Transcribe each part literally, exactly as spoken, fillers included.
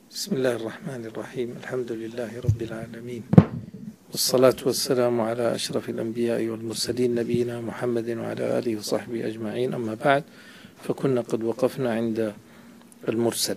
بسم الله الرحمن الرحيم. الحمد لله رب العالمين، والصلاة والسلام على أشرف الأنبياء والمرسلين نبينا محمد وعلى آله وصحبه أجمعين. أما بعد، فكنا قد وقفنا عند المرسل.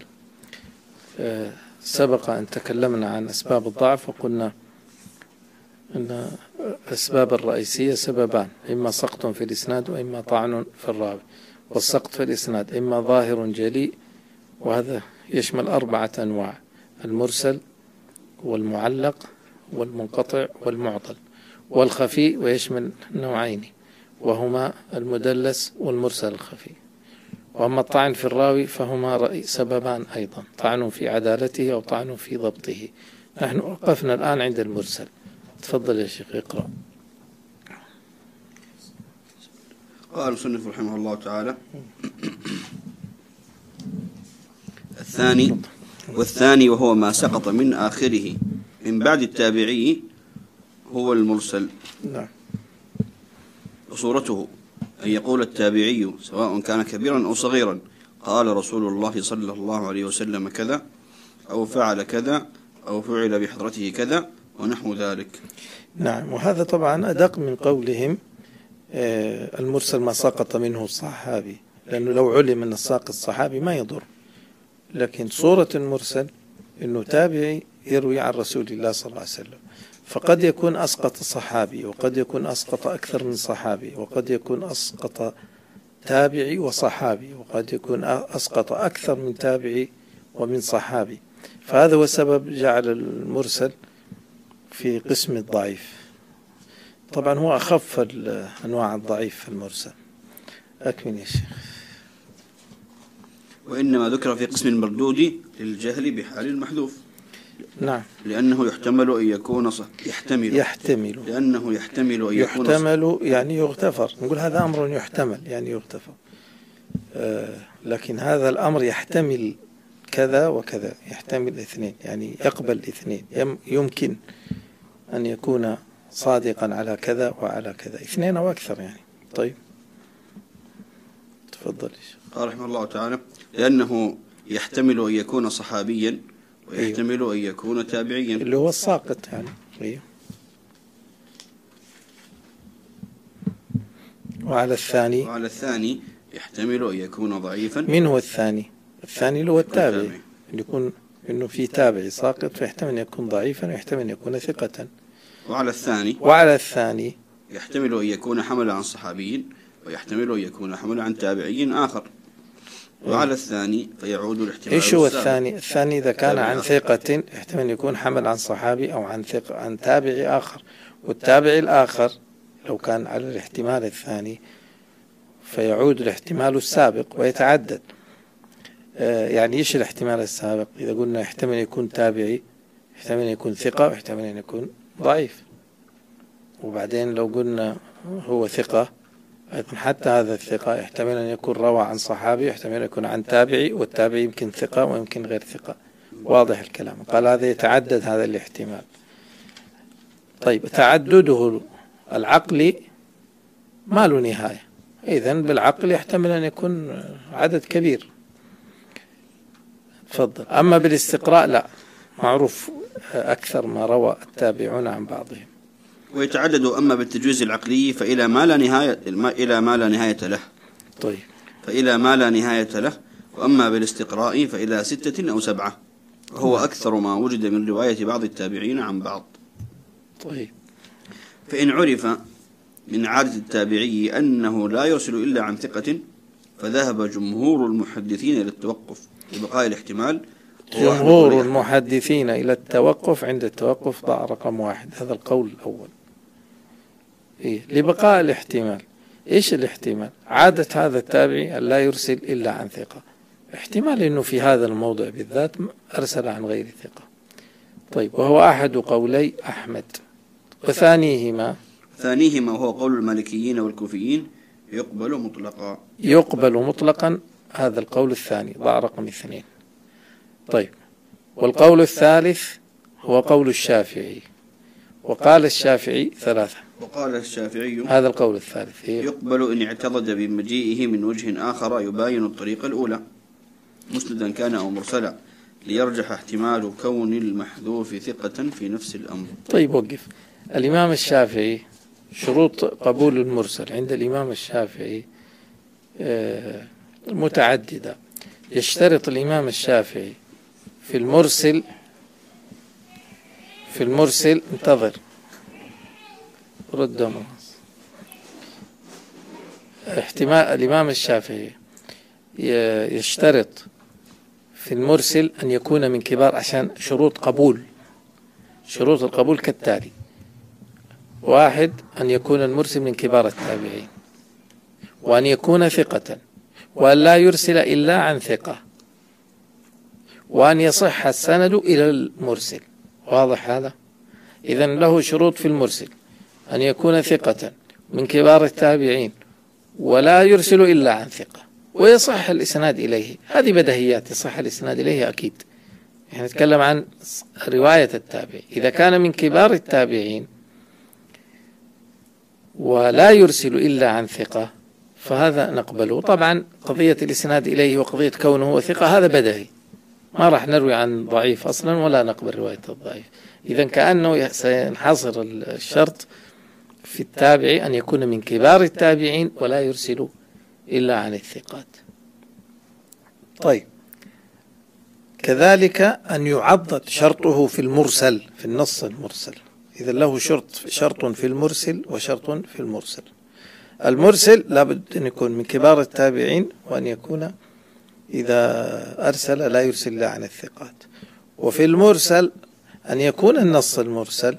سبق أن تكلمنا عن أسباب الضعف، وقلنا أن الأسباب الرئيسية سببان: إما سقط في الإسناد وإما طعن في الراوي. والسقط في الإسناد إما ظاهر جلي، وهذا يشمل أربعة أنواع: المرسل والمعلق والمنقطع والمعضل، والخفي ويشمل نوعين وهما المدلس والمرسل الخفي. وأما الطعن في الراوي فهما سببان أيضا: طعن في عدالته أو طعن في ضبطه. نحن وقفنا الآن عند المرسل. تفضل يا شيخ اقرأ. قال المصنف رحمه الله تعالى: الثاني والثاني وهو ما سقط من آخره من بعد التابعي هو المرسل. نعم. وصورته أن يقول التابعي سواء كان كبيرا أو صغيرا: قال رسول الله صلى الله عليه وسلم كذا، أو فعل كذا، أو فعل بحضرته كذا، ونحو ذلك. نعم. وهذا طبعا أدق من قولهم المرسل ما سقط منه الصحابي، لأنه لو علم أن الساقط الصحابي ما يضر. لكن صورة المرسل أنه تابعي يروي عن رسول الله صلى الله عليه وسلم، فقد يكون أسقط صحابي، وقد يكون أسقط أكثر من صحابي، وقد يكون أسقط تابعي وصحابي، وقد يكون أسقط أكثر من تابعي ومن صحابي. فهذا هو سبب جعل المرسل في قسم الضعيف. طبعا هو أخف أنواع الضعيف في المرسل. أكمل يا شيخ. وإنما ذكر في قسم المردود للجهل بحال المحذوف. نعم. لأنه يحتمل أن يكون صح يحتمل يحتمل لأنه يحتمل أن يكون يحتمل يعني يغتفر. نقول هذا أمر يحتمل يعني يغتفر، آه لكن هذا الأمر يحتمل كذا وكذا، يحتمل اثنين، يعني يقبل اثنين. يمكن أن يكون صادقا على كذا وعلى كذا، اثنين أو أكثر يعني. طيب تفضل. قال رحمه الله تعالى: لأنه يحتمل أن يكون صحابيا، ويحتمل أيوه. أن يكون تابعيا، اللي هو الساقط يعني. أيوه. وعلى الثاني وعلى الثاني يحتمل أن يكون ضعيفا. من هو الثاني؟ الثاني اللي هو التابعي، اللي يكون إنه في تابعي ساقط، فيحتمل أن يكون ضعيفا ويحتمل أن يكون ثقة. وعلى الثاني وعلى الثاني يحتمل أن يكون حمل عن صحابي، ويحتمل أن يكون حمل عن تابعي آخر. وعلى الثاني فيعود الاحتمال. ايش هو الثاني؟ الثاني إذا كان عن ثقة يحتمل أن يكون حمل عن صحابي أو عن ثقة عن تابعي آخر. والتابعي الآخر لو كان على الاحتمال الثاني فيعود الاحتمال السابق ويتعدد. آه يعني ايش الاحتمال السابق؟ إذا قلنا يحتمل أن يكون تابعي، يحتمل أن يكون ثقة، ويحتمل أن يكون ضعيف. وبعدين لو قلنا هو ثقة، حتى هذا الثقة يحتمل أن يكون روى عن صحابي، يحتمل أن يكون عن تابعي، والتابعي يمكن ثقة ويمكن غير ثقة. واضح الكلام؟ قال هذا يتعدد هذا الاحتمال. طيب تعدده العقلي ما له نهاية، إذن بالعقل يحتمل أن يكون عدد كبير. تفضل. أما بالاستقراء لا، معروف أكثر ما روى التابعون عن بعضهم. ويتعدد أما بالتجويز العقلي فإلى ما لا نهاية إلى ما لا نهاية له. طيب. فإلى ما لا نهاية له. وأما بالاستقراء فإلى ستة أو سبعة، وهو أكثر ما وجد من رواية بعض التابعين عن بعض. طيب. فإن عرف من عادة التابعي أنه لا يرسل إلا عن ثقة، فذهب جمهور المحدثين إلى التوقف لبقاء الاحتمال. جمهور المحدثين إلى التوقف عند التوقف ضع رقم واحد، هذا القول الأول. إيه؟ لبقاء الاحتمال. إيش الاحتمال؟ عادة هذا التابعي أن لا يرسل إلا عن ثقة، احتمال أنه في هذا الموضع بالذات أرسل عن غير ثقة. طيب، وهو أحد قولي أحمد. وثانيهما ثانيهما وهو قول المالكيين والكوفيين: يقبل مطلقا. يقبل مطلقا، هذا القول الثاني، ضع رقم اثنين. طيب، والقول الثالث هو قول الشافعي. وقال الشافعي ثلاثة. وقال الشافعي هذا القول الثالث: يقبل إن اعتضد بمجيئه من وجه آخر يباين الطريقة الأولى، مسندا كان أو مرسلا، ليرجح احتمال كون المحذوف ثقة في نفس الأمر. طيب وقف. الإمام الشافعي شروط قبول المرسل عند الإمام الشافعي متعددة. يشترط الإمام الشافعي في المرسل في المرسل انتظر رد مرس. احتمال الإمام الشافعي يشترط في المرسل أن يكون من كبار، عشان شروط قبول شروط القبول كالتالي: واحد، أن يكون المرسل من كبار التابعين، وأن يكون ثقة، وأن لا يرسل إلا عن ثقة، وأن يصح السند إلى المرسل. واضح هذا؟ إذن له شروط في المرسل: أن يكون ثقة من كبار التابعين، ولا يرسل إلا عن ثقة، ويصح الإسناد إليه. هذه بديهيات، يصح الإسناد إليه أكيد. يعني نتكلم عن رواية التابع. إذا كان من كبار التابعين ولا يرسل إلا عن ثقة فهذا نقبله. طبعا قضية الإسناد إليه وقضية كونه ثقة هذا بديهي، ما راح نروي عن ضعيف أصلا ولا نقبل رواية الضعيف. إذن كأنه سينحصر الشرط في التابع أن يكون من كبار التابعين ولا يرسل إلا عن الثقات. طيب، كذلك أن يعضد شرطه في المرسل، في النص المرسل. إذا له شرط شرط في المرسل وشرط في المرسل. المرسل لابد أن يكون من كبار التابعين، وأن يكون إذا أرسل لا يرسل إلا عن الثقات. وفي المرسل أن يكون النص المرسل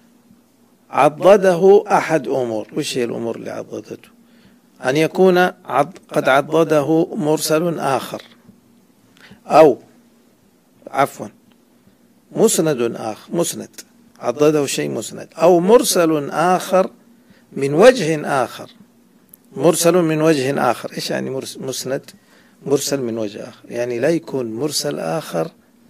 عضده أحد أمور. وش هي الأمور اللي عضدته؟ أن يكون عض قد عضده مرسل آخر، أو عفوا مسند آخر، مسند عضده شيء مسند، أو مرسل آخر من وجه آخر. مرسل من وجه آخر، إيش يعني مسند؟ مرسل من وجه آخر يعني لا يكون مرسل آخر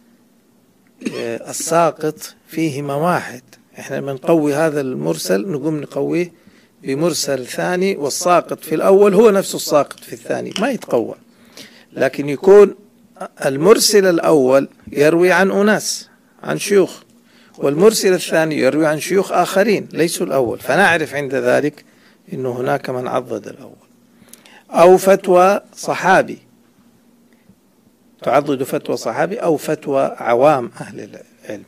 الساقط فيهما واحد. إحنا بنقوي هذا المرسل نقوم نقويه بمرسل ثاني، والساقط في الأول هو نفس الساقط في الثاني، ما يتقوى. لكن يكون المرسل الأول يروي عن أناس، عن شيوخ، والمرسل الثاني يروي عن شيوخ آخرين ليسوا الأول، فنعرف عند ذلك إنه هناك من عضد الأول. أو فتوى صحابي، تعضد فتوى صحابي أو فتوى عوام أهل العلم.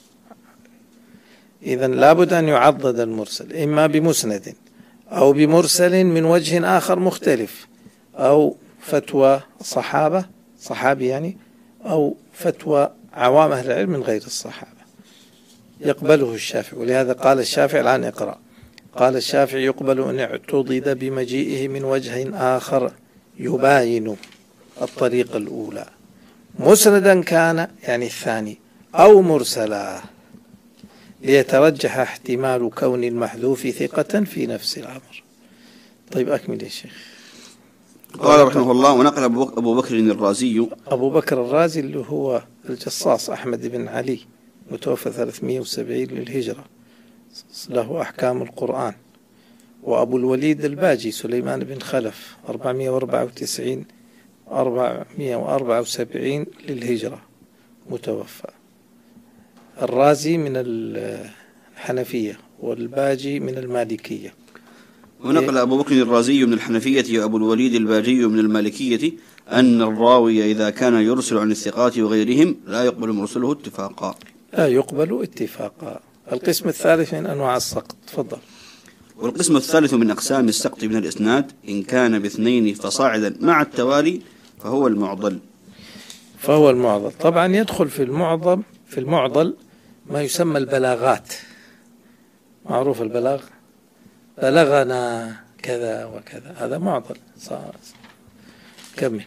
إذن لابد أن يعضد المرسل إما بمسند أو بمرسل من وجه آخر مختلف، أو فتوى صحابة صحابي يعني، أو فتوى عوام أهل العلم من غير الصحابة. يقبله الشافعي، ولهذا قال الشافعي الآن اقرأ. قال الشافعي: يقبل أن اعتضد بمجيئه من وجه آخر يباين الطريق الأولى، مسندا كان يعني الثاني، أو مرسلا، ليترجح احتمال كون المحذوف ثقة في نفس الأمر. طيب أكمل يا شيخ. قال رحمه الله: ونقل أبو بكر الرازي. أبو بكر الرازي اللي هو الجصاص أحمد بن علي، متوفى ثلاثمائة وسبعين للهجرة، له أحكام القرآن. وأبو الوليد الباجي سليمان بن خلف أربعمائة وأربعة وتسعين أربعمائة وأربعة وسبعين للهجرة، متوفى. الرازي من الحنفية والباجي من المالكية. ونقل أبو بكر الرازي من الحنفية وأبو الوليد الباجي من المالكية أن الراوي إذا كان يرسل عن الثقات وغيرهم لا يقبل مرسله اتفاقا. لا يقبل اتفاقا. القسم الثالث من أنواع السقط. تفضل. والقسم الثالث من أقسام السقط من الإسناد إن كان باثنين فصاعدا مع التوالي فهو المعضل. فهو المعضل. طبعا يدخل في المعضل في المعضل ما يسمى البلاغات. معروف البلاغ، بلغنا كذا وكذا، هذا معضل. صار كمل.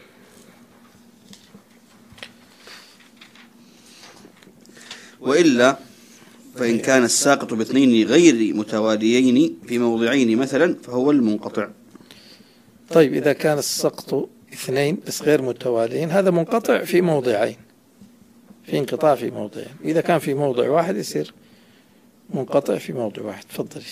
وإلا فإن كان الساقط باثنين غير متواليين في موضعين مثلا فهو المنقطع. طيب إذا كان السقط اثنين بس غير متواليين هذا منقطع في موضعين، في انقطاع في موضعين. إذا كان في موضع واحد يصير منقطع في موضع واحد. تفضل.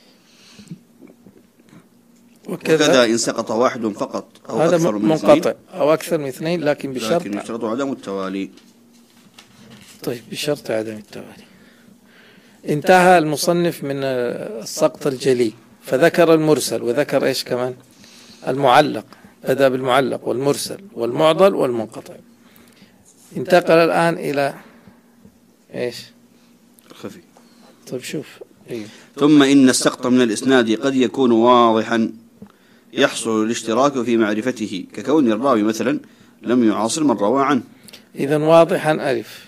وكذا إن سقط واحد فقط أو هذا أكثر من منقطع أو أكثر من اثنين، لكن بشرط لكن يشترط عدم التوالي. طيب بشرط عدم التوالي. انتهى المصنف من السقط الجلي فذكر المرسل وذكر ايش كمان؟ المعلق، بدأ بالمعلق والمرسل والمعضل والمنقطع. انتقل الآن إلى ايش؟ الخفي. طيب شوف. أيوه. ثم إن السقط من الإسناد قد يكون واضحا يحصل الاشتراك في معرفته، ككون الراوي مثلا لم يعاصر من روى عنه. إذا واضحا ألف،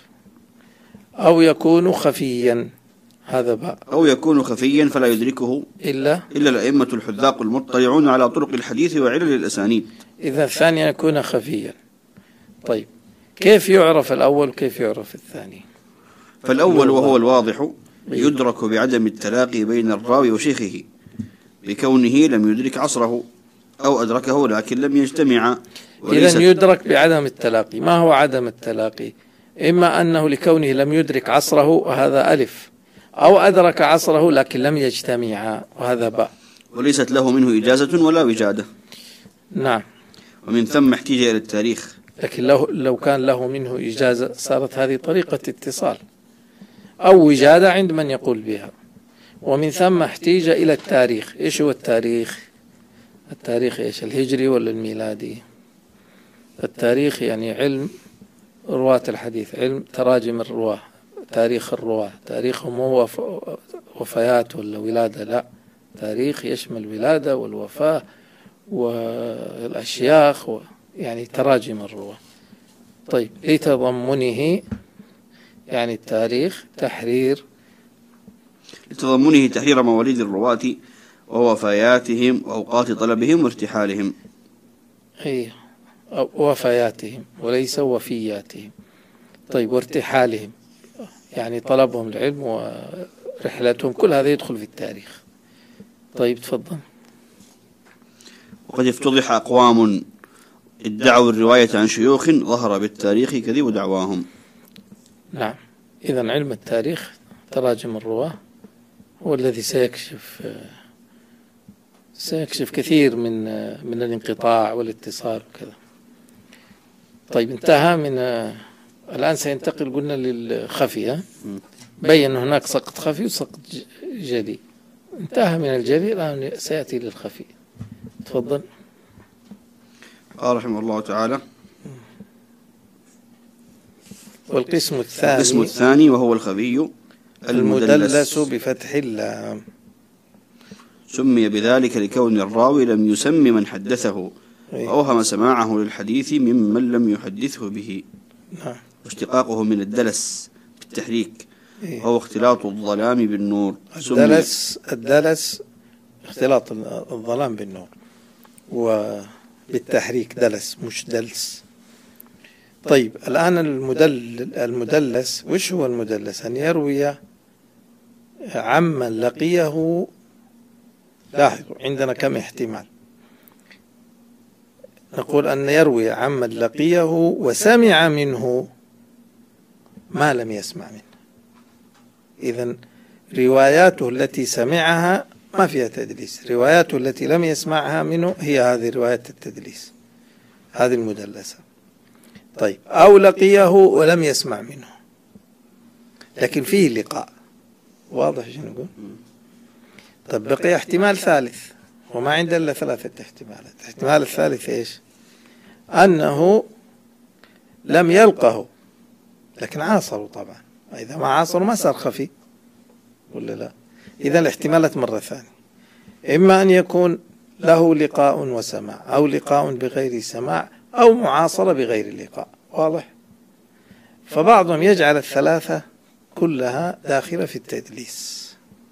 أو يكون خفيا هذا باء، أو يكون خفيا فلا يدركه إلا إلا الأئمة الحذاق المطلعون على طرق الحديث وعلل الأسانيد. إذا الثاني يكون خفيا. طيب كيف يعرف الأول وكيف يعرف الثاني؟ فالأول وهو الواضح يدرك بعدم التلاقي بين الراوي وشيخه، بكونه لم يدرك عصره أو أدركه لكن لم يجتمع. إذن يدرك بعدم التلاقي. ما هو عدم التلاقي؟ إما أنه لكونه لم يدرك عصره وهذا ألف، أو أدرك عصره لكن لم يجتمع وهذا باء، وليست له منه إجازة ولا وجادة. نعم. ومن ثم احتيج إلى التاريخ. لكن لو, لو كان له منه إجازة صارت هذه طريقة اتصال أو وجادة عند من يقول بها. ومن ثم احتيج إلى التاريخ. إيش هو التاريخ؟ التاريخ إيش؟ الهجري ولا الميلادي؟ التاريخ يعني علم رواة الحديث، علم تراجم الرواة، تاريخ الرواة، تاريخهم هو وفيات ولا ولادة، لا، تاريخ يشمل ولادة والوفاة والأشياخ و... يعني تراجم الرواة. طيب لتضمنه يعني التاريخ تحرير لتضمنه تحرير مواليد الرواة ووفياتهم وأوقات طلبهم وارتحالهم. أي وفياتهم وليس وفياتهم. طيب وارتحالهم يعني طلبهم العلم ورحلتهم، كل هذا يدخل في التاريخ. طيب تفضل. وقد افتضح أقوام ادعوا الرواية عن شيوخ ظهر بالتاريخ كذب دعواهم. نعم. إذن علم التاريخ تراجم الرواة هو الذي سيكشف سيكشف كثير من من الانقطاع والاتصال وكذا. طيب انتهى من الآن سينتقل قلنا للخفي. بين هناك سقط خفي وسقط جلي. انتهى من الجلي الآن سيأتي للخفي. تفضل. قال رحمه الله تعالى: والقسم الثاني القسم الثاني وهو الخفي المدلس بفتح اللام. سمي بذلك لكون الراوي لم يسم من حدثه وأوهم سماعه للحديث ممن لم يحدثه به. نعم. واشتقاقه من الدلس بالتحريك وهو اختلاط الظلام بالنور. الدلس الدلس اختلاط الظلام بالنور، وبالتحريك دلس مش دلس. طيب الآن المدل المدلس وش هو المدلس؟ أن يروي عمن لقيه. لاحظوا عندنا كم احتمال. نقول أن يروي عمن لقيه وسمع منه ما لم يسمع منه. إذن رواياته التي سمعها ما فيها تدليس، رواياته التي لم يسمعها منه هي هذه روايات التدليس، هذه المدلسة. طيب أو لقيه ولم يسمع منه لكن فيه لقاء، واضح شنو نقول؟ طيب بقي احتمال ثالث، وما عندنا إلا ثلاثة احتمالات. الاحتمال الثالث إيش؟ أنه لم يلقه لكن عاصروا. طبعا إذا ما عاصروا ما صار خفي ولا لا؟ إذا الاحتمالات مرة ثانية، إما أن يكون له لقاء وسماع، أو لقاء بغير سماع، أو معاصرة بغير لقاء. واضح؟ فبعضهم يجعل الثلاثة كلها داخلة في التدليس،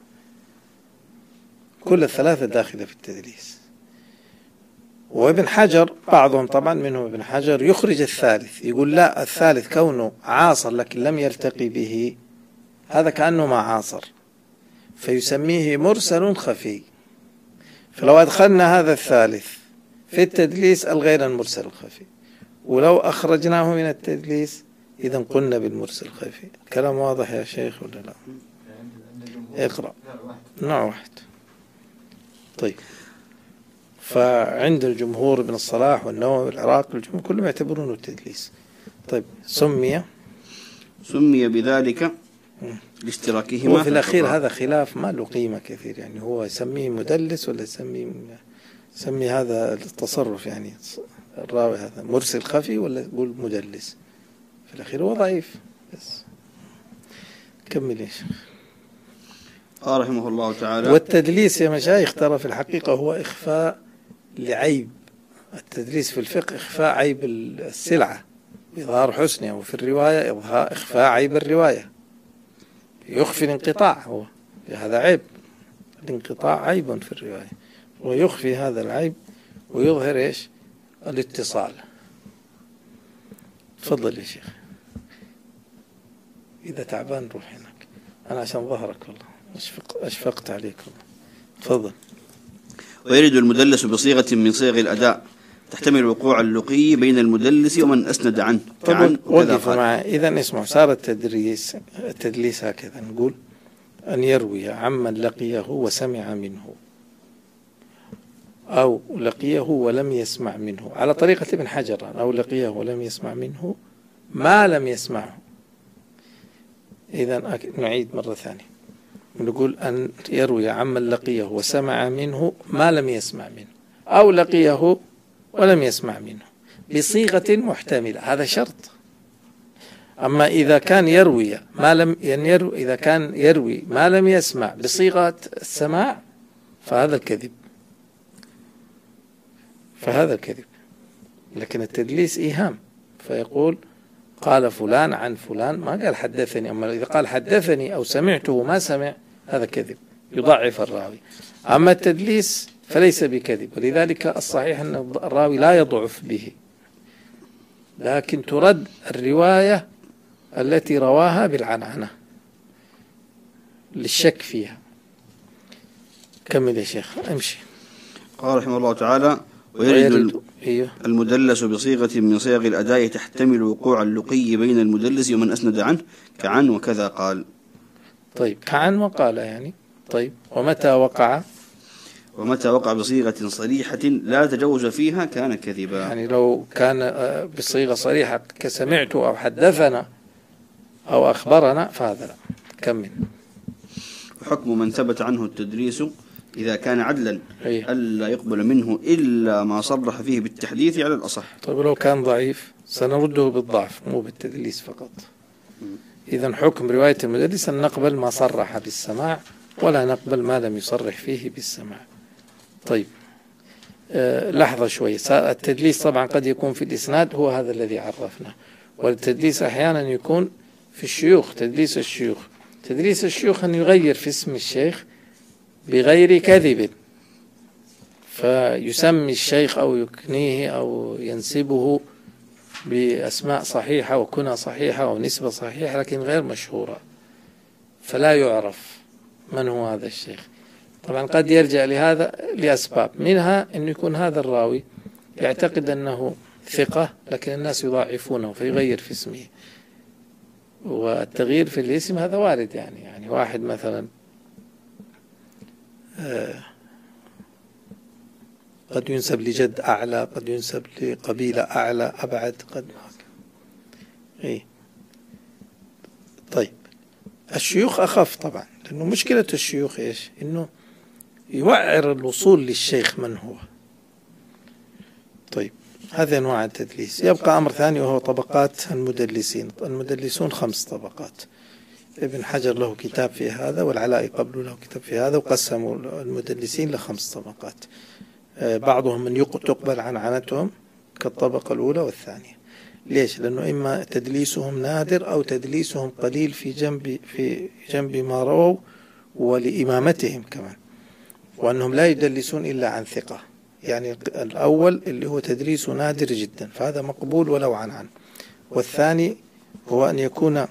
كل الثلاثة داخلة في التدليس. وابن حجر بعضهم طبعا منهم ابن حجر يخرج الثالث، يقول لا، الثالث كونه عاصر لكن لم يلتقي به هذا كأنه ما عاصر، فيسميه مرسل خفي. فلو أدخلنا هذا الثالث في التدليس الغير المرسل الخفي، ولو أخرجناه من التدليس إذن قلنا بالمرسل الخفي. كلام واضح يا شيخ ولا لا؟ اقرأ. نوع واحد. طيب فعند الجمهور ابن الصلاح والنووي والعراقي الجمهور كلهم يعتبرونه التدليس. طيب سمي سمي بذلك لاشتراكهما هو في الأخير الخطأ. هذا خلاف ما له قيمة كثير، يعني هو يسميه مدلس ولا يسميه يسمي هذا التصرف، يعني الراوي هذا مرسل خفي ولا يقول مدلس، في الأخير هو ضعيف. بس كمل إيش. قال رحمه الله تعالى: والتدليس يا مشايخ ترى في الحقيقة هو إخفاء لعيب. التدليس في الفقه إخفاء عيب السلعة إظهار حسنها، وفي الرواية إظهار إخفاء عيب الرواية، يخفي الانقطاع، هو هذا عيب، الانقطاع عيب في الرواية، ويخفي هذا العيب ويظهر إيش الاتصال. تفضل يا شيخ، إذا تعبان روح هناك، أنا عشان ظهرك والله أشفق أشفقت عليك والله. تفضل. ويرد المدلس بصيغة من صيغ الأداء تحتمل وقوع اللقي بين المدلس ومن أسند عنه كعن وكذا وقف معه. إذا اسمع، صار التدريس التدليس هكذا نقول: أن يروي عمن لقيه وسمع منه، أو لقيه ولم يسمع منه، على طريقة ابن حجر، أو لقيه ولم يسمع منه ما لم يسمعه. إذا نعيد مرة ثانية، نقول أن يروي عمن لقيه وسمع منه ما لم يسمع منه، أو لقيه ولم يسمع منه بصيغة محتملة، هذا شرط. أما إذا كان يروي ما لم يروي إذا كان يروي ما لم يسمع بصيغة السماع فهذا الكذب، فهذا الكذب. لكن التدليس إيهام، فيقول قال فلان عن فلان، ما قال حدثني. أما إذا قال حدثني أو سمعته ما سمع هذا كذب، يضعف الراوي. أما التدليس فليس بكذب، ولذلك الصحيح أن الراوي لا يضعف به، لكن ترد الرواية التي رواها بالعنعنة للشك فيها. كمل يا شيخ، امشي. قال رحمه الله تعالى: ويرد ويرد إيه؟ المدلس بصيغة من صيغ الأداء تحتمل وقوع اللقي بين المدلس ومن أسند عنه كعن وكذا قال. طيب، كعن وقال يعني. طيب، ومتى وقع؟ ومتى وقع بصيغة صريحة لا تجوز فيها كان كذبا. يعني لو كان بصيغة صريحة كسمعت أو حدثنا أو أخبرنا فهذا لا. كمل. وحكم من ثبت عنه التدريس إذا كان عدلا أيه. ألا يقبل منه إلا ما صرح فيه بالتحديث على الأصح. طيب، لو كان ضعيف سنرده بالضعف مو بالتدليس فقط. إذن حكم رواية المدلس أن نقبل ما صرح بالسماع ولا نقبل ما لم يصرح فيه بالسماع. طيب، أه لحظة شوي. التدليس طبعا قد يكون في الإسناد، هو هذا الذي عرفنا، والتدليس أحيانا يكون في الشيوخ، تدليس الشيوخ. تدليس الشيوخ أن يغير في اسم الشيخ بغير كذب، فيسمي الشيخ أو يكنيه أو ينسبه بأسماء صحيحة وكنى صحيحة ونسبة صحيحة لكن غير مشهورة، فلا يعرف من هو هذا الشيخ. طبعا قد يرجع لهذا لأسباب، منها أن يكون هذا الراوي يعتقد أنه ثقة لكن الناس يضاعفونه فيغير في اسمه، والتغيير في الاسم هذا وارد. يعني يعني واحد مثلا آه قد ينسب لجد أعلى، قد ينسب لقبيلة أعلى أبعد، قد إيه. طيب، الشيوخ أخف طبعا، لأنه مشكلة الشيوخ إيش؟ إنه يوعر الوصول للشيخ من هو. طيب، هذه أنواع التدليس. يبقى أمر ثاني وهو طبقات المدلسين. المدلسون خمس طبقات. ابن حجر له كتاب في هذا، والعلاء قبله له كتاب في هذا، وقسموا المدلسين لخمس طبقات. بعضهم من تقبل عن عنتهم كالطبقة الأولى والثانية. ليش؟ لأنه إما تدليسهم نادر أو تدليسهم قليل في جنب في جنب ما رووا ولإمامتهم كمان، وأنهم لا يدلسون إلا عن ثقة. يعني الأول اللي هو تدليس نادر جدا فهذا مقبول ولو عن عن، والثاني هو أن يكون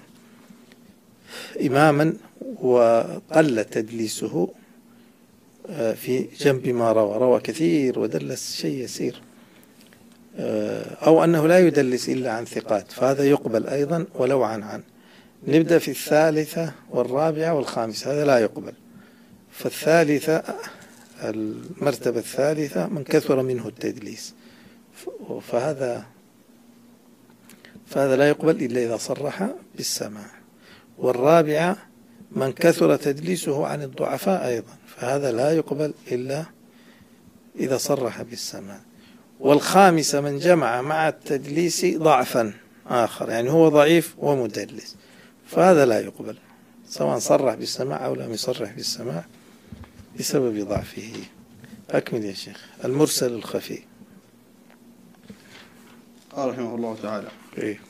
إماما وقل تدليسه في جنب ما روى، روى كثير ودلس شيء يسير، أو أنه لا يدلس إلا عن ثقات فهذا يقبل أيضا ولو عن عن. نبدأ في الثالثة والرابعة والخامسة، هذا لا يقبل. فالثالثة، المرتبة الثالثة من كثر منه التدليس، فهذا فهذا لا يقبل إلا إذا صرح بالسماع. والرابعة من كثر تدليسه عن الضعفاء أيضا، فهذا لا يقبل إلا إذا صرح بالسماع. والخامسة من جمع مع التدليس ضعفا آخر، يعني هو ضعيف ومدلس، فهذا لا يقبل سواء صرح بالسماع أو لم يصرح بالسماع بسبب ضعفه. أكمل يا شيخ. المرسل الخفي. قال رحمه الله تعالى: إيه؟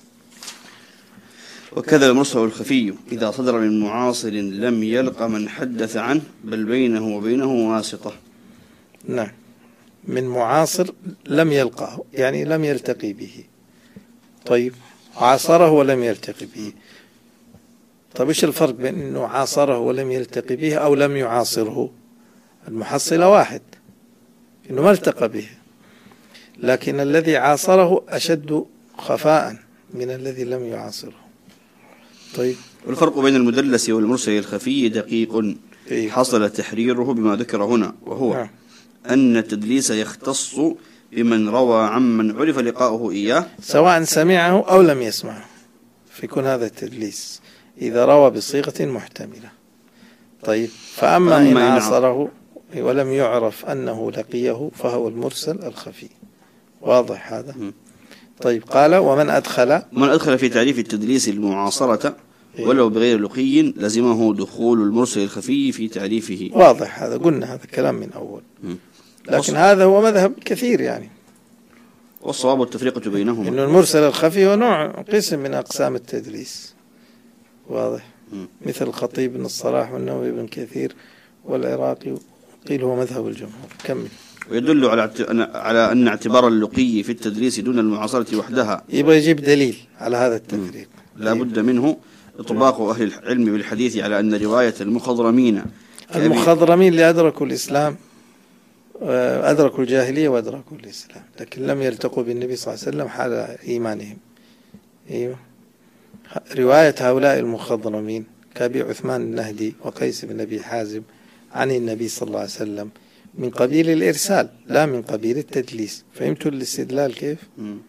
وكذا المرسل الخفي إذا صدر من معاصر لم يلق من حدث عنه بل بينه وبينه واسطة. نعم، من معاصر لم يلقاه يعني لم يلتقي به. طيب عاصره ولم يلتقي به، طيب إيش الفرق بين أنه عاصره ولم يلتقي به أو لم يعاصره؟ المحصلة واحد، أنه ما التقى به، لكن الذي عاصره أشد خفاء من الذي لم يعاصره. طيب والفرق بين المدلس والمرسل الخفي دقيق حصل تحريره بما ذكر هنا، وهو نعم. أن التدليس يختص بمن روى عمن عرف لقاؤه إياه سواء سمعه أو لم يسمعه، فيكون هذا التدليس إذا روى بصيغة محتملة. طيب فأما, فأما إن عاصره ولم يعرف أنه لقيه فهو المرسل الخفي. واضح هذا؟ م. طيب قال: ومن أدخل من أدخل في تعريف التدليس المعاصرة ولو بغير لقي لزمه دخول المرسل الخفي في تعريفه. واضح هذا، قلنا هذا كلام من أول، م. لكن هذا هو مذهب كثير يعني. والصواب التفرقة بينهما، إنه المرسل الخفي هو نوع قسم من أقسام التدليس. واضح. م. مثل الخطيب بن الصلاح والنووي بن كثير والعراقي، قيل هو مذهب الجمهور. كمل. ويدل على على أن اعتبار اللقي في التدليس دون المعاصرة وحدها يبغى يجيب دليل على هذا التفريق. لا بد منه إطباق أهل العلم بالحديث على أن رواية المخضرمين المخضرمين اللي أدركوا الإسلام أدركوا الجاهلية وأدركوا الإسلام، لكن لم يلتقوا بالنبي صلى الله عليه وسلم حال إيمانهم. أيوه، رواية هؤلاء المخضرمين كأبي عثمان النهدي وقيس بن أبي حازم عن النبي صلى الله عليه وسلم من قبيل الإرسال لا من قبيل التدليس. فهمتوا الاستدلال كيف؟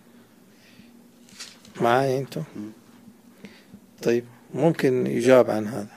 معايا أنتم؟ طيب ممكن يجاب عن هذا،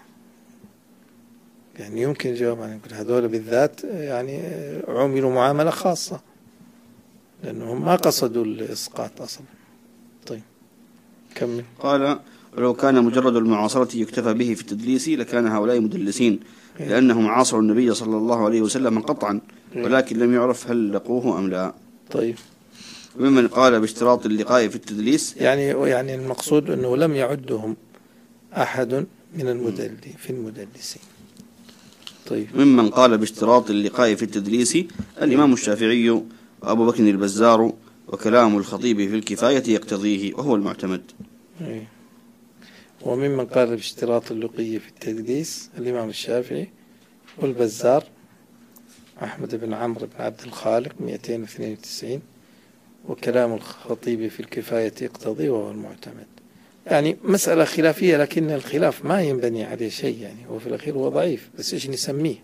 يعني يمكن يجاب عن هذول بالذات، يعني عملوا معاملة خاصة لأنهم ما قصدوا الإسقاط أصلا. طيب كمل. قال: ولو كان مجرد المعاصرة يكتفى به في التدليس لكان هؤلاء مدلسين، لأنهم عاصروا النبي صلى الله عليه وسلم قطعا، ولكن لم يعرف هل لقوه أم لا. طيب وممن قال باشتراط اللقاء في التدليس، يعني يعني المقصود أنه لم يعدهم أحد من المدلل في المدلسين. طيب ممن قال باشتراط اللقاء في التدليس الإمام الشافعي وأبو بكر البزار، وكلام الخطيب في الكفاية يقتضيه وهو المعتمد. إيه. وممن قال باشتراط اللقي في التدليس الإمام الشافعي والبزار أحمد بن عمرو بن عبد الخالق مئتين واثنين وتسعين، وكلام الخطيب في الكفاية يقتضي وهو المعتمد. يعني مسألة خلافية، لكن الخلاف ما ينبني عليه شيء، يعني هو في الأخير هو ضعيف، بس إيش نسميه؟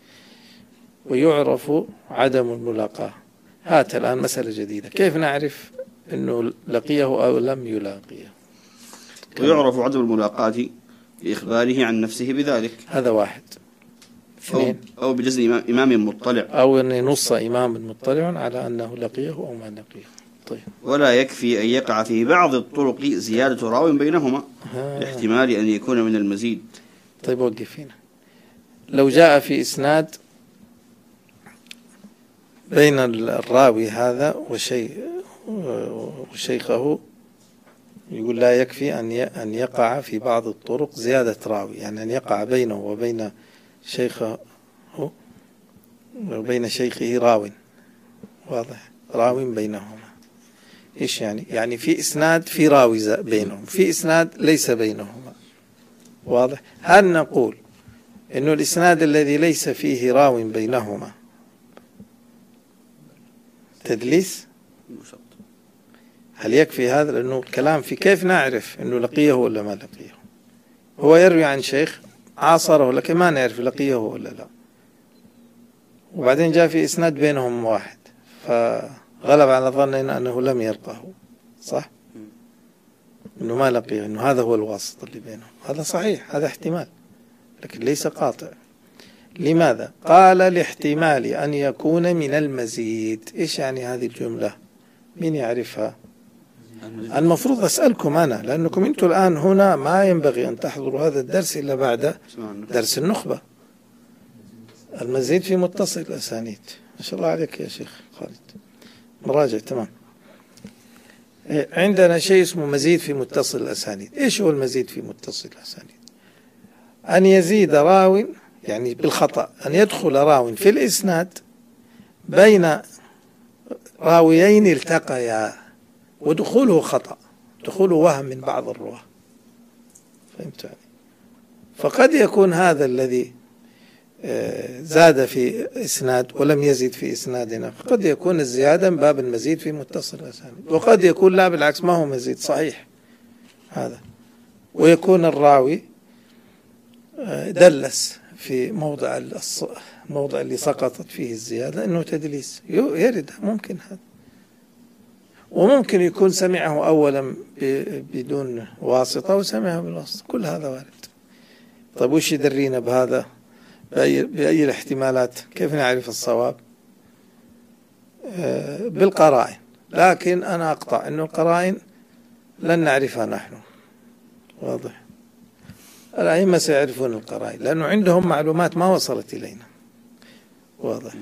ويعرف عدم الملاقاة. هات الآن مسألة جديدة، كيف نعرف أنه لقيه أو لم يلاقيه؟ ويعرف عدم الملاقاة بإخباره عن نفسه بذلك، هذا واحد. اثنين، أو, أو بجزء إمام مطلع، أو أن ينص إمام مطلع على أنه لقيه أو ما لقيه. طيب. ولا يكفي أن يقع في بعض الطرق زيادة راو بينهما لاحتمال أن يكون من المزيد. طيب وقف هنا. لو جاء في إسناد بين الراوي هذا وشيء وشيخه، يقول لا يكفي أن يقع في بعض الطرق زيادة راوي، يعني أن يقع بينه وبين شيخه وبين شيخه راو. واضح؟ راو بينهما. إيش يعني؟ يعني في إسناد في راوي بينهم، في إسناد ليس بينهما. واضح؟ هل نقول إنه الإسناد الذي ليس فيه راو بينهما تدليس؟ هل يكفي هذا؟ لأنه الكلام في كيف نعرف إنه لقيه ولا ما لقيه. هو يروي عن شيخ عاصره لكن ما نعرف لقيه ولا لا، وبعدين جاء في إسناد بينهم واحد فغلب على ظننا أنه لم يلقه. صح؟ أنه ما لقيه، أنه هذا هو الواسط اللي بينهم. هذا صحيح، هذا احتمال لكن ليس قاطع. لماذا؟ قال لاحتمال أن يكون من المزيد. إيش يعني هذه الجملة؟ مين يعرفها؟ المفروض أسألكم أنا، لأنكم أنتم الآن هنا ما ينبغي أن تحضروا هذا الدرس إلا بعد درس النخبة. المزيد في متصل الأسانيد. ما شاء الله عليك يا شيخ خالد، مراجع تمام. عندنا شيء اسمه مزيد في متصل الأسانيد. إيش هو المزيد في متصل الأسانيد؟ أن يزيد راو، يعني بالخطأ أن يدخل راو في الإسناد بين راويين التقيا، ودخوله خطأ، دخوله وهم من بعض الرواة. فهمت يعني؟ فقد يكون هذا الذي زاد في إسناد ولم يزد في إسنادنا، قد يكون الزيادة من باب المزيد في متصل الأسانيد، وقد يكون لا بالعكس ما هو مزيد صحيح هذا، ويكون الراوي دلس في موضع الموضع اللي سقطت فيه الزيادة إنه تدليس، يرد ممكن هذا. وممكن يكون سمعه أولا بدون واسطة وسمعه بالواسطة، كل هذا وارد. طيب وش يدرينا بهذا؟ بأي, بأي الاحتمالات؟ كيف نعرف الصواب؟ آه بالقرائن، لكن أنا أقطع أنه القرائن لن نعرفها نحن. واضح؟ الأئمة سيعرفون القرائن لأنه عندهم معلومات ما وصلت إلينا. واضح؟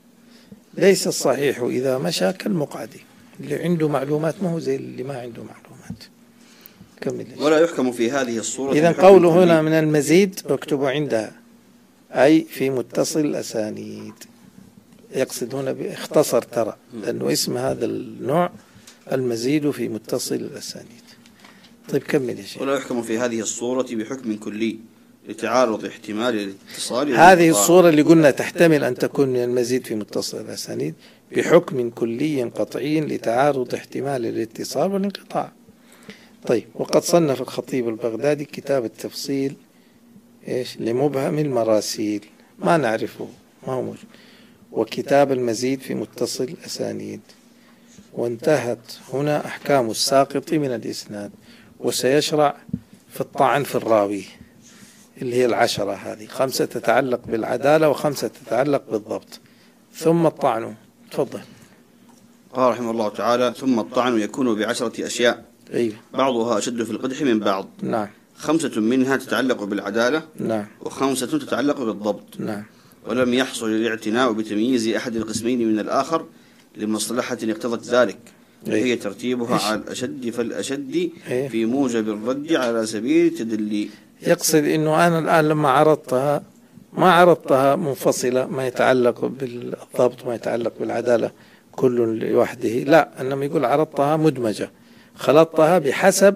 ليس الصحيح إذا مشى كالمقعدي اللي عنده معلومات ما هو زي اللي ما عنده معلومات. كمل. ولا يحكم في هذه الصورة. إذن قوله هنا من المزيد مكتوب عندها أي في متصل الأسانيد، يقصد هنا باختصر ترى، لأنه اسم هذا النوع المزيد في متصل الأسانيد. طيب كمل يا شيخ. ولا يحكم في هذه الصورة بحكم كلي لتعارض احتمال الاتصال. هذه الصورة اللي قلنا تحتمل أن تكون من المزيد في متصل الأسانيد بحكم كلي قطعي لتعارض احتمال الاتصال والانقطاع. طيب وقد صنف الخطيب البغدادي كتاب التفصيل إيش لمبهم المراسيل، ما نعرفه ما هو موجود، وكتاب المزيد في متصل الأسانيد. وانتهت هنا أحكام الساقط من الإسناد، وسيشرع في الطعن في الراوي اللي هي العشرة هذه، خمسة تتعلق بالعدالة وخمسة تتعلق بالضبط، ثم الطعن. تفضل. قال رحمه الله تعالى: ثم الطعن يكون بعشرة أشياء. أيوة. بعضها أشد في القدح من بعض. نعم. خمسة منها تتعلق بالعدالة. نعم. وخمسة تتعلق بالضبط. نعم. ولم يحصل الاعتناء بتمييز أحد القسمين من الآخر لمصلحة اقتضت ذلك، وهي ترتيبها إيش؟ على الأشد فالأشد إيه؟ في موجب الرد على سبيل التدلي. يقصد إنه أنا الآن لما عرضتها ما عرضتها منفصلة، ما يتعلق بالضبط ما يتعلق بالعدالة كل لوحده، لا، إنما يقول عرضتها مدمجة، خلطتها بحسب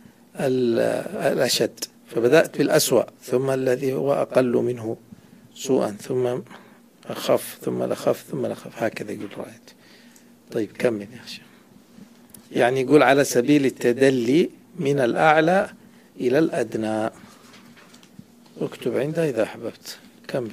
الأشد، فبدأت بالأسوأ ثم الذي هو أقل منه سوءا ثم أخف ثم الأخف ثم الأخف، هكذا يقول رائد. طيب كمل يا شيخ. يعني يقول على سبيل التدلي من الأعلى إلى الأدنى. اكتب عندها إذا أحببت. كمل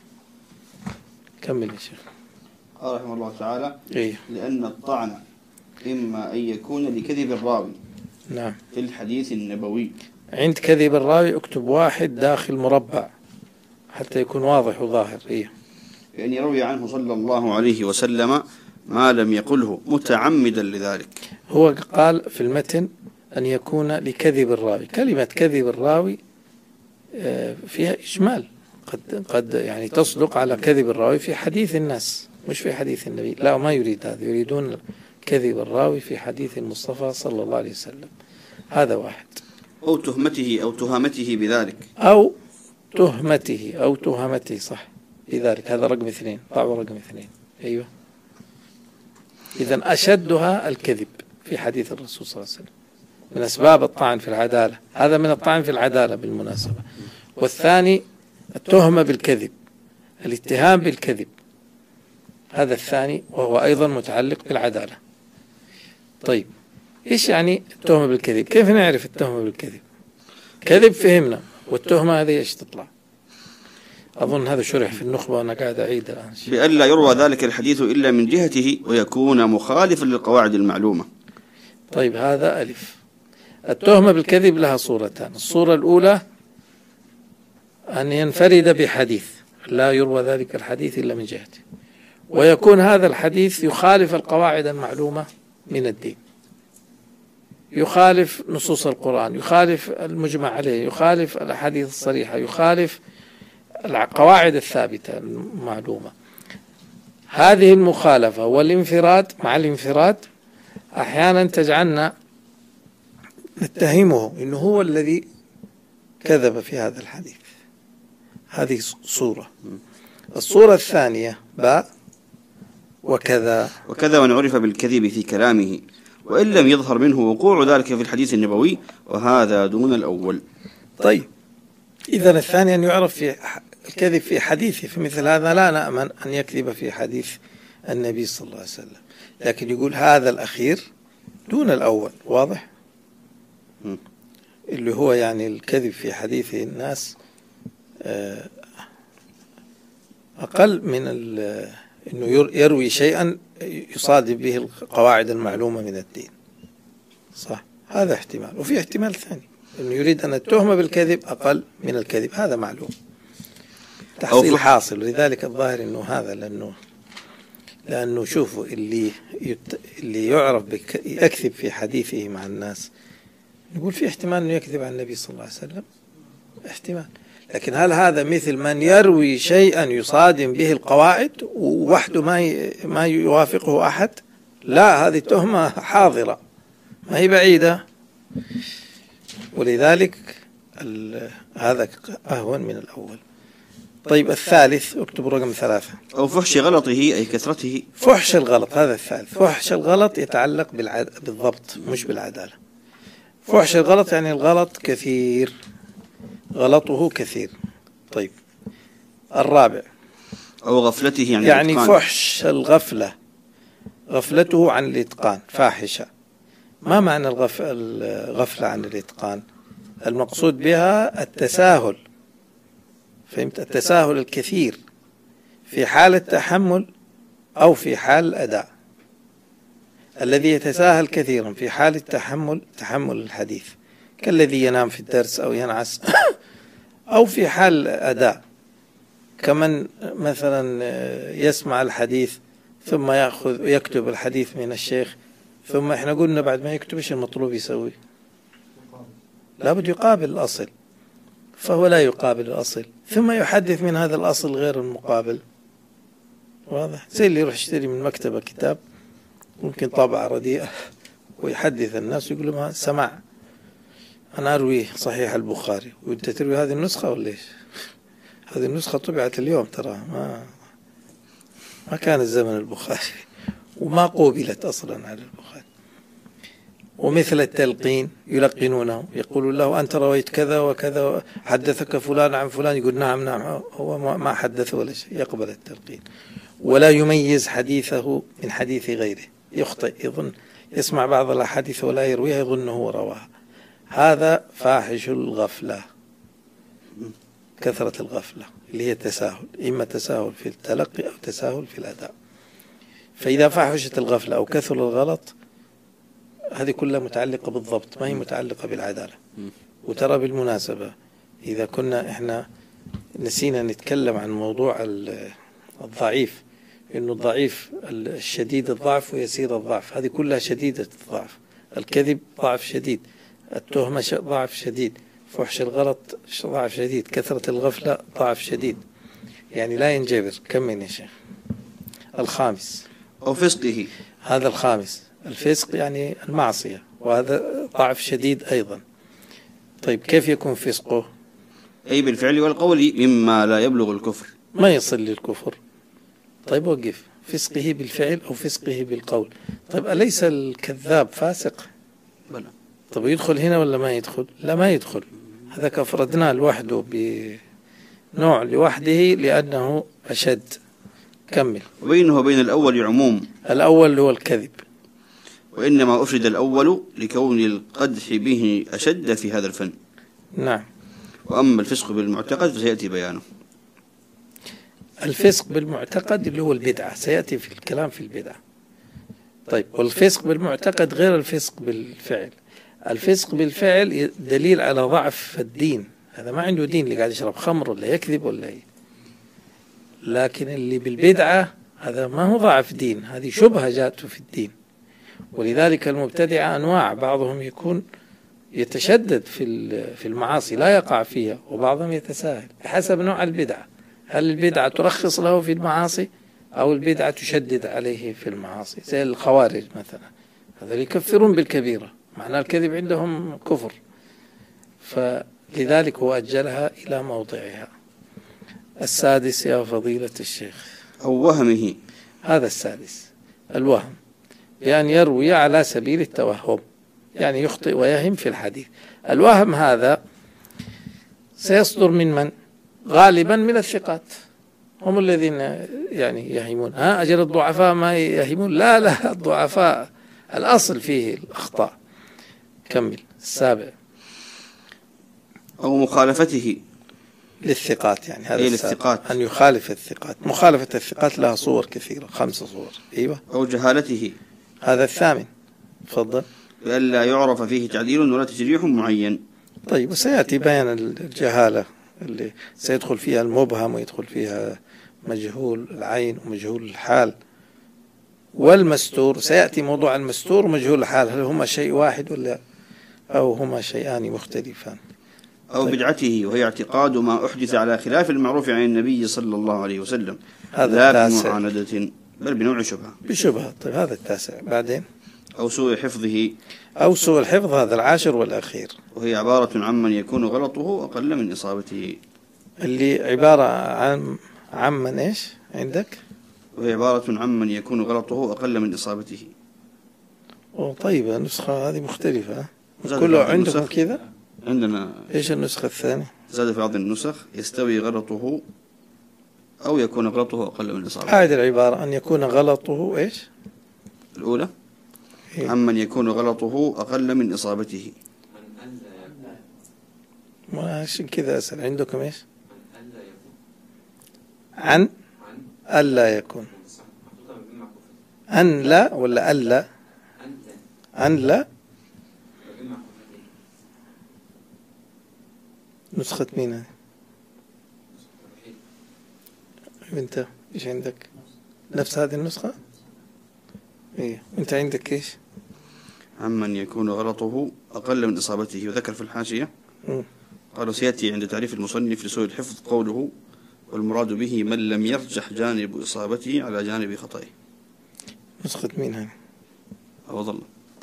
كمل يا شيخ. قال رحمه الله تعالى: إيه؟ لأن الطعن إما أن يكون لكذب الراوي. نعم. في الحديث النبوي. عند كذب الراوي اكتب واحد داخل مربع حتى يكون واضح وظاهر. إيه؟ يعني يروي عنه صلى الله عليه وسلم ما لم يقله متعمدا لذلك. هو قال في المتن أن يكون لكذب الراوي. كلمة كذب الراوي فيها إجمال، قد قد يعني تصدق على كذب الراوي في حديث الناس مش في حديث النبي، لا ما يريد هذا، يريدون كذب الراوي في حديث المصطفى صلى الله عليه وسلم. هذا واحد. أو تهمته أو تهمته بذلك. أو تهمته أو تهمته صح بذلك، هذا رقم اثنين، ضعوا رقم اثنين. أيوه. إذن أشدها الكذب في حديث الرسول صلى الله عليه وسلم من أسباب الطعن في العدالة، هذا من الطعن في العدالة بالمناسبة. والثاني التهمة بالكذب، الاتهام بالكذب، هذا الثاني وهو أيضا متعلق بالعدالة. طيب إيش يعني التهمة بالكذب؟ كيف نعرف التهمة بالكذب؟ كذب فهمنا، والتهمة هذه إيش تطلع؟ أظن هذا شرح في النخبة وأنا قاعد أعيد الآن. بأن لا يروى ذلك الحديث إلا من جهته ويكون مخالفا للقواعد المعلومة. طيب هذا ألف. التهمة بالكذب لها صورتان. الصورة الأولى أن ينفرد بحديث لا يروى ذلك الحديث إلا من جهته، ويكون هذا الحديث يخالف القواعد المعلومة من الدين، يخالف نصوص القرآن، يخالف المجمع عليه، يخالف الأحاديث الصريحة، يخالف القواعد الثابتة المعلومة. هذه المخالفة والانفراد مع الانفراد أحيانا تجعلنا نتهمه إنه هو الذي كذب في هذا الحديث. هذه صورة. الصورة الثانية باء وكذا وكذا من عرف بالكذب في كلامه وإن لم يظهر منه وقوع ذلك في الحديث النبوي، وهذا دون الأول. طيب إذن الثاني أن يعرف في الكذب في حديثه، في مثل هذا لا نأمن أن يكذب في حديث النبي صلى الله عليه وسلم، لكن يقول هذا الأخير دون الأول. واضح؟ م. اللي هو يعني الكذب في حديث الناس أقل من أنه يروي شيئا يصادم به القواعد المعلومة من الدين. صح، هذا احتمال. وفي احتمال ثاني أنه يريد أن التهمة بالكذب أقل من الكذب، هذا معلوم تحصيل حاصل. لذلك الظاهر أنه هذا لأنه لأنه شوفوا اللي يت... اللي يعرف بك... يكذب في حديثه مع الناس، نقول في احتمال أنه يكذب عن النبي صلى الله عليه وسلم، احتمال. لكن هل هذا مثل من يروي شيئا يصادم به القواعد ووحده ما ي... ما يوافقه أحد؟ لا، هذه تهمة حاضرة ما هي بعيدة. ولذلك ال... هذا أهون من الأول. طيب الثالث، اكتب رقم ثلاثة. أو فحش غلطه أي كثرته. فحش الغلط، هذا الثالث. فحش الغلط يتعلق بالعد... بالضبط مش بالعدالة. فحش الغلط يعني الغلط كثير، غلطه كثير. طيب الرابع، أو غفلته يعني يعني الإتقان. فحش الغفلة، غفلته عن الإتقان فاحشة. ما معنى الغف... الغفلة عن الإتقان؟ المقصود بها التساهل، فهمت؟ التساهل الكثير في حال التحمل أو في حال الأداء. الذي يتساهل كثيرا في حال التحمل، تحمل الحديث، كالذي ينام في الدرس أو ينعس أو في حال أداء، كمن مثلا يسمع الحديث ثم يأخذ يكتب الحديث من الشيخ، ثم إحنا قلنا بعد ما يكتب إيش المطلوب يسوي؟ لابد يقابل الأصل، فهو لا يقابل الأصل، ثم يحدث من هذا الأصل غير المقابل. واضح؟ زي اللي يروح يشتري من مكتبة كتاب ممكن طابعة رديئة ويحدث الناس ويقول لهم سمع أنا أروي صحيح البخاري وأنت تروي هذه النسخة ولا إيش؟ هذه النسخة طبعت اليوم ترى، ما ما كان الزمن البخاري وما قوبلت أصلا على البخاري. ومثل التلقين يلقنونه، يقولون له أنت رويت كذا وكذا، حدثك فلان عن فلان، يقول نعم نعم، هو ما حدث ولا شيء، يقبل التلقين. ولا يميز حديثه من حديث غيره، يخطئ، يظن يسمع بعض الأحاديث ولا يرويها يظن هو رواها. هذا فاحش الغفلة، كثرة الغفلة اللي هي التساهل، إما تساهل في التلقي أو تساهل في الأداء. فإذا فحشت الغفلة أو كثر الغلط، هذه كلها متعلقة بالضبط، ما هي متعلقة بالعدالة. وترى بالمناسبة إذا كنا إحنا نسينا نتكلم عن موضوع الضعيف، إنه الضعيف الشديد الضعف ويسير الضعف، هذه كلها شديدة الضعف. الكذب ضعف شديد، التهمة ضعف شديد، فحش الغلط ضعف شديد، كثرة الغفلة ضعف شديد، يعني لا ينجبر. كمل يا شيخ. الخامس، أو فسقه، هذا الخامس. الفسق يعني المعصية، وهذا ضعف شديد أيضا. طيب كيف يكون فسقه؟ أي بالفعل والقول مما لا يبلغ الكفر، ما يصل للكفر. طيب وقف، فسقه بالفعل أو فسقه بالقول. طيب أليس الكذاب فاسق؟ بلى. طيب يدخل هنا ولا ما يدخل؟ لا ما يدخل، هذا كفردناه لوحده بنوع لوحده لأنه أشد. كمل. وبينه وبين الأول عموم، الأول هو الكذب، وإنما أفرد الأول لكون القدح به أشد في هذا الفن. نعم. وأما الفسق بالمعتقد فسيأتي بيانه. الفسق بالمعتقد اللي هو البدعة، سيأتي في الكلام في البدعة. طيب والفسق بالمعتقد غير الفسق بالفعل. الفسق بالفعل دليل على ضعف الدين، هذا ما عنده دين، اللي قاعد يشرب خمر ولا يكذب ولا ي... لكن اللي بالبدعة هذا ما هو ضعف دين، هذه شبهة جاءته في الدين. ولذلك المبتدعة أنواع، بعضهم يكون يتشدد في في المعاصي لا يقع فيها، وبعضهم يتساهل بحسب نوع البدعة. هل البدعة ترخص له في المعاصي أو البدعة تشدد عليه في المعاصي؟ زي الخوارج مثلا، هذا يكفرون بالكبيرة، معنى الكذب عندهم كفر، فلذلك هو أجلها إلى موضعها. السادس يا فضيلة الشيخ. أو وهمه. هذا السادس، الوهم، يعني يروي على سبيل التوهم، يعني يخطئ ويهم في الحديث. الوهم هذا سيصدر من من؟ غالبا من الثقات، هم الذين يعني يهمون. ها أجل الضعفاء ما يهمون؟ لا لا، الضعفاء الأصل فيه الأخطاء. كمل. السابع. أو مخالفته للثقات، يعني هذا إيه الثقات أن يخالف الثقات. مخالفة الثقات لها صور كثيرة، خمس صور. أيوة. أو جهالته، هذا الثامن. تفضل. بألا يعرف فيه تعديل ولا تجريح معين. طيب، وسيأتي بيان الجهالة اللي سيدخل فيها المبهم ويدخل فيها مجهول العين ومجهول الحال. والمستور سيأتي موضوع المستور ومجهول الحال، هل هما شيء واحد ولا أو هما شيئان مختلفان. أو طيب. بدعته، وهي اعتقاد ما أحدث على خلاف المعروف عن النبي صلى الله عليه وسلم، لا بمعاندة بل بنوع شبهة. بشبهة. طيب، هذا التاسع. بعدين. أو سوء حفظه. أو سوء الحفظ، هذا العاشر والأخير، وهي عبارة عمن يكون غلطه أقل من إصابته. اللي عبارة عن عمن إيش عندك؟ وهي عبارة عمن يكون غلطه أقل من إصابته. طيب، النسخة هذه مختلفة، كله عندكم كذا؟ عندنا. إيش النسخة الثانية؟ زاد في بعض النسخ يستوي غلطه أو يكون غلطه أقل من إصابته. هذه العبارة أن يكون غلطه إيش؟ الأولى إيه؟ عمن يكون غلطه أقل من إصابته. ما عشان كذا أسأل، عندكم إيش؟ عن ألا يكون. أن لا ولا ألا؟ أن لا. نسخة مين هذه؟ أنت إيش عندك؟ نفس هذه النسخة؟ إيه، أنت عندك إيش؟ عمن يكون غلطه أقل من إصابته. وذكر في الحاشية قالوا سيأتي عند تعريف المصنف لسوء الحفظ قوله والمراد به من لم يرجح جانب إصابته على جانب خطئه. نسخة مين هذه؟ أو ظل.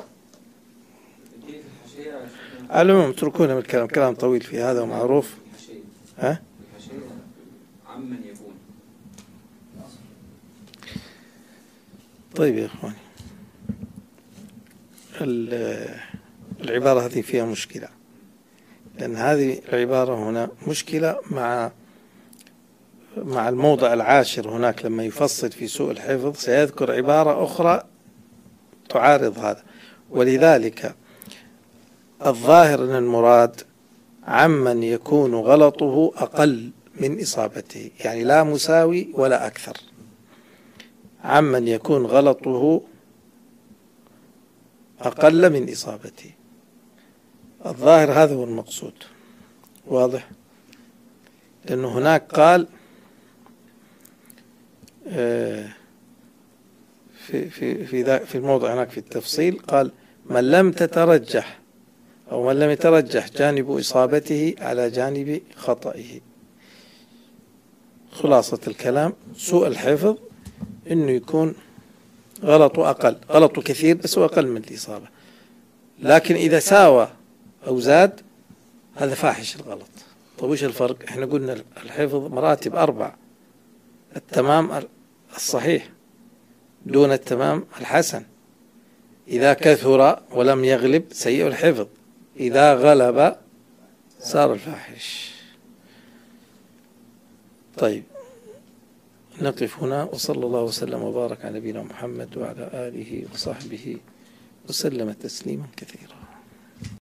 على العموم اتركونا من الكلام، كلام طويل في هذا ومعروف. ها؟ عمن يكون. طيب يا إخواني، العبارة هذه فيها مشكلة، لأن هذه العبارة هنا مشكلة مع مع الموضع العاشر هناك، لما يفصل في سوء الحفظ سيذكر عبارة أخرى تعارض هذا. ولذلك الظاهر أن المراد عمن يكون غلطه أقل من إصابته، يعني لا مساوي ولا أكثر، عمن يكون غلطه أقل من إصابته. الظاهر هذا هو المقصود، واضح؟ لأنه هناك قال في في في في الموضع هناك في التفصيل قال من لم تترجح أو من لم يترجح جانب إصابته على جانب خطئه. خلاصة الكلام سوء الحفظ إنه يكون غلطه أقل، غلطه كثير بس هو أقل من الإصابة، لكن إذا ساوى أو زاد هذا فاحش الغلط. طيب وش الفرق؟ احنا قلنا الحفظ مراتب أربع: التمام الصحيح دون التمام الحسن، إذا كثر ولم يغلب سيء الحفظ، إذا غلب صار الفاحش. طيب نقف هنا، وصلى الله وسلم وبارك على نبينا محمد وعلى آله وصحبه وسلم تسليما كثيرا.